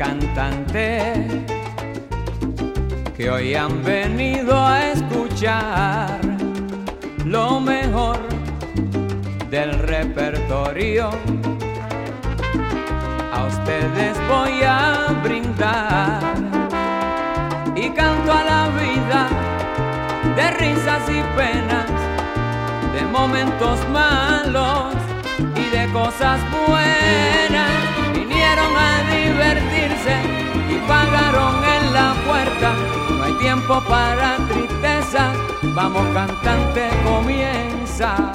cantante que hoy han venido a escuchar lo mejor del repertorio. A ustedes voy a brindar y canto a la vida de risas y penas, de momentos malos y de cosas buenas. Vinieron a divertirse y pagaron en la puerta. No hay tiempo para tristezas, vamos cantante, comienza.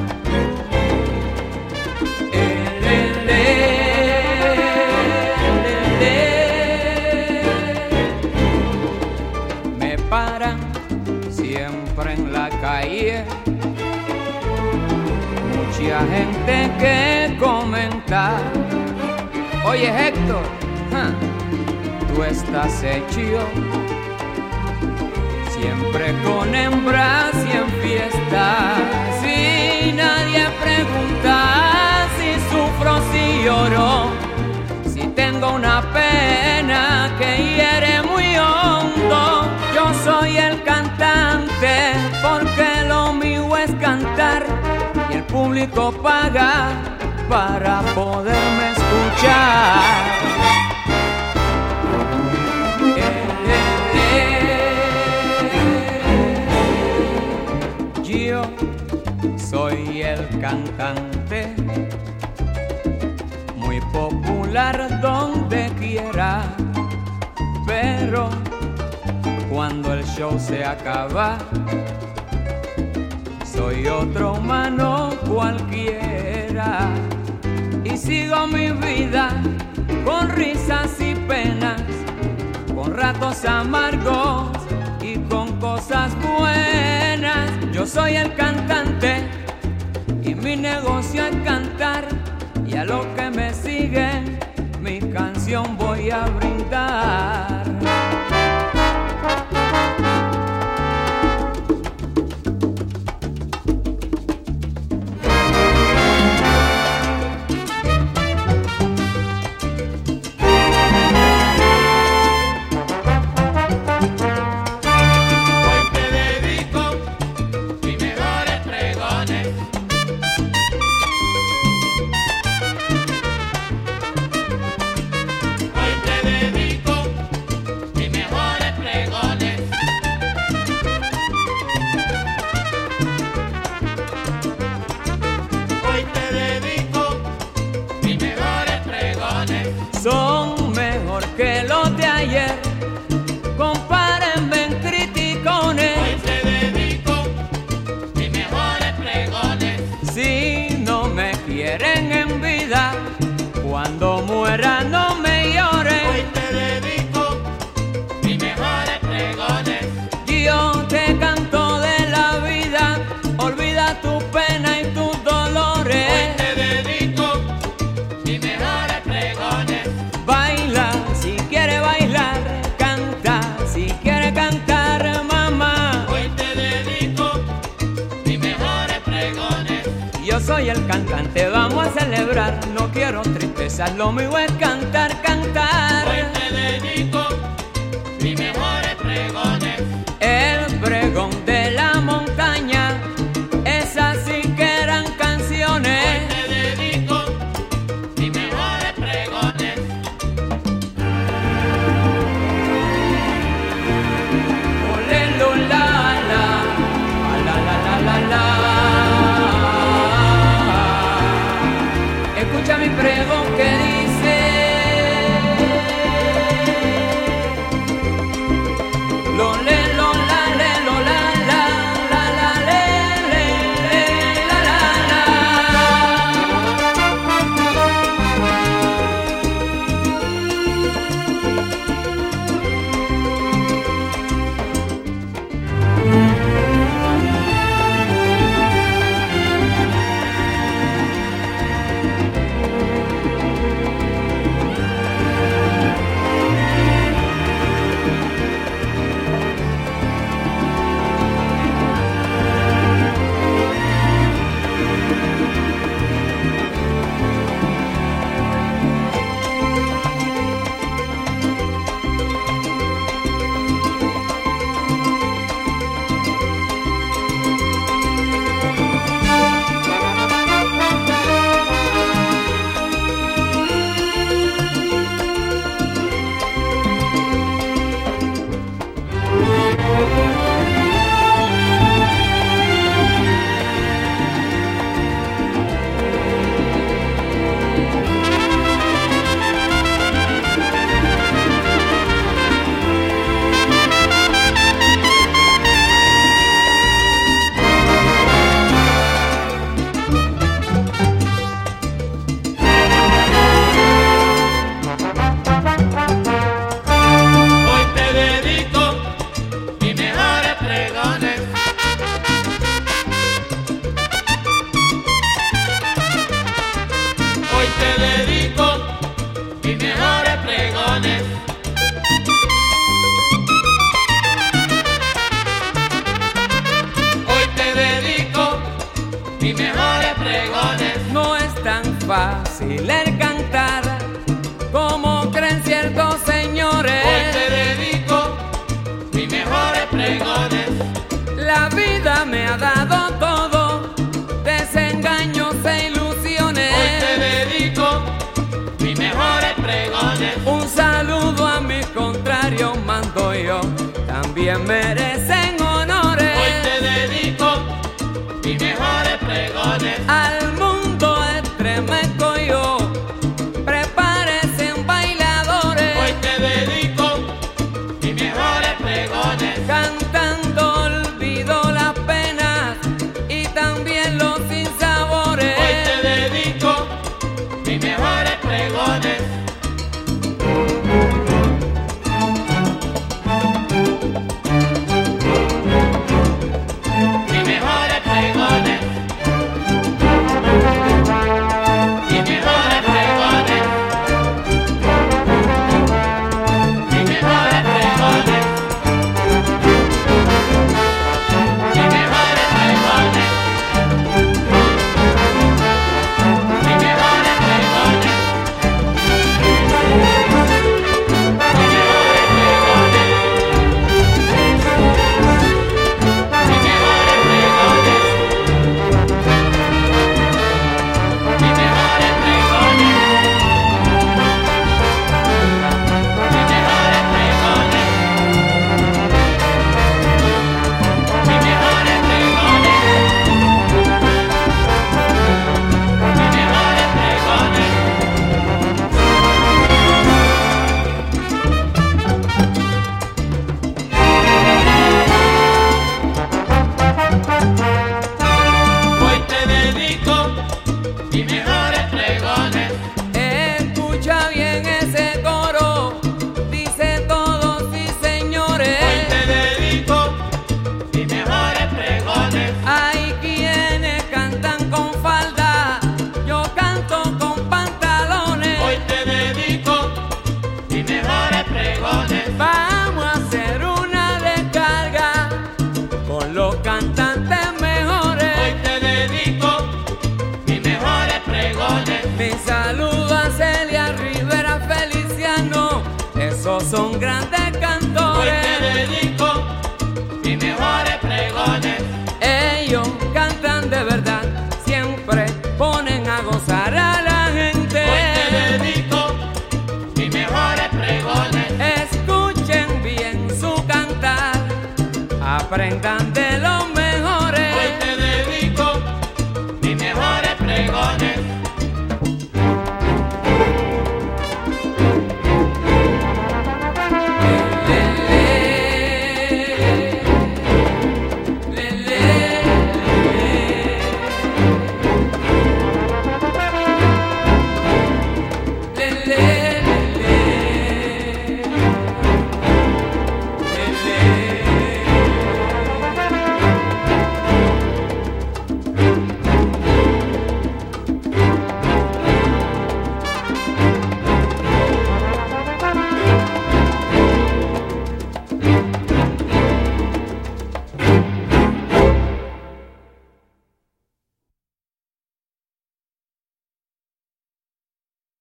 Me paran siempre en la calle, mucha gente que comenta. Oye Héctor, tú estás hecho siempre con hembras y en fiesta. Si nadie pregunta si sufro, si lloro, si tengo una pena que hiere muy hondo. Yo soy el cantante porque lo mío es cantar y el público paga para poderme escuchar. Yo soy el cantante, muy popular donde quiera, pero cuando el show se acaba, soy otro humano cualquiera y sigo mi vida con risas y penas, con ratos amargos y con cosas buenas. Yo soy el cantante y mi negocio es cantar, y a los que me siguen mi canción voy a brindar. Son mejor que los de ayer, compárenme en criticones. Hoy te dedico mis mejores pregones. Si no me quieren en vida, cuando muera no me lloren. Hoy te dedico mis mejores pregones. Yo te canto de la vida, olvida tu pena y tus dolores. Hoy te dedico mis mejores pregones. Baila si quiere bailar, canta si quiere cantar, mamá. Hoy te dedico mis mejores pregones. Yo soy el cantante, vamos a celebrar, no quiero tristezas, lo mío es cantar, cantar. Hoy te dedico mis mejores pregones. El pregón de la montaña, esas sí que eran canciones. Hoy te dedico mis mejores pregones. Olelo, la, la. Escucha mi pregón que dice: fácil el cantar, como creen ciertos señores. Hoy te dedico mis mejores pregones. La vida me ha dado todo, desengaños e ilusiones. Hoy te dedico mis mejores pregones. Un saludo a mis contrarios mando yo, también merecen honores. Hoy te dedico mis mejores pregones. Al mundo estremezco yo, prepárense bailadores. Hoy te dedico mis mejores pregones. Cantando olvido las penas y también los sinsabores. Hoy te dedico mis mejores pregones. Mis mejores pregones. Mis mejores pregones. Mis mejores pregones. Mis mejores pregones. Mis mejores pregones. Hoy te dedico mis mejores pregones. Escucha bien ese coro, dice todos sí señores. Hoy te dedico mis mejores pregones. Hay quienes cantan con falda, yo canto con pantalones. Hoy te dedico mis mejores pregones. Vamos a hacer una descarga con los cantantes mejores. Hoy te dedico mis mejores pregones. Mi saludo a Celia Rivera Feliciano, esos son grandes Hoy cantores. te dedico mis mejores pregones. Ellos cantan de verdad, siempre ponen a gozar a la gente. Hoy te dedico mis mejores pregones. Escuchen bien su cantar, aprendan de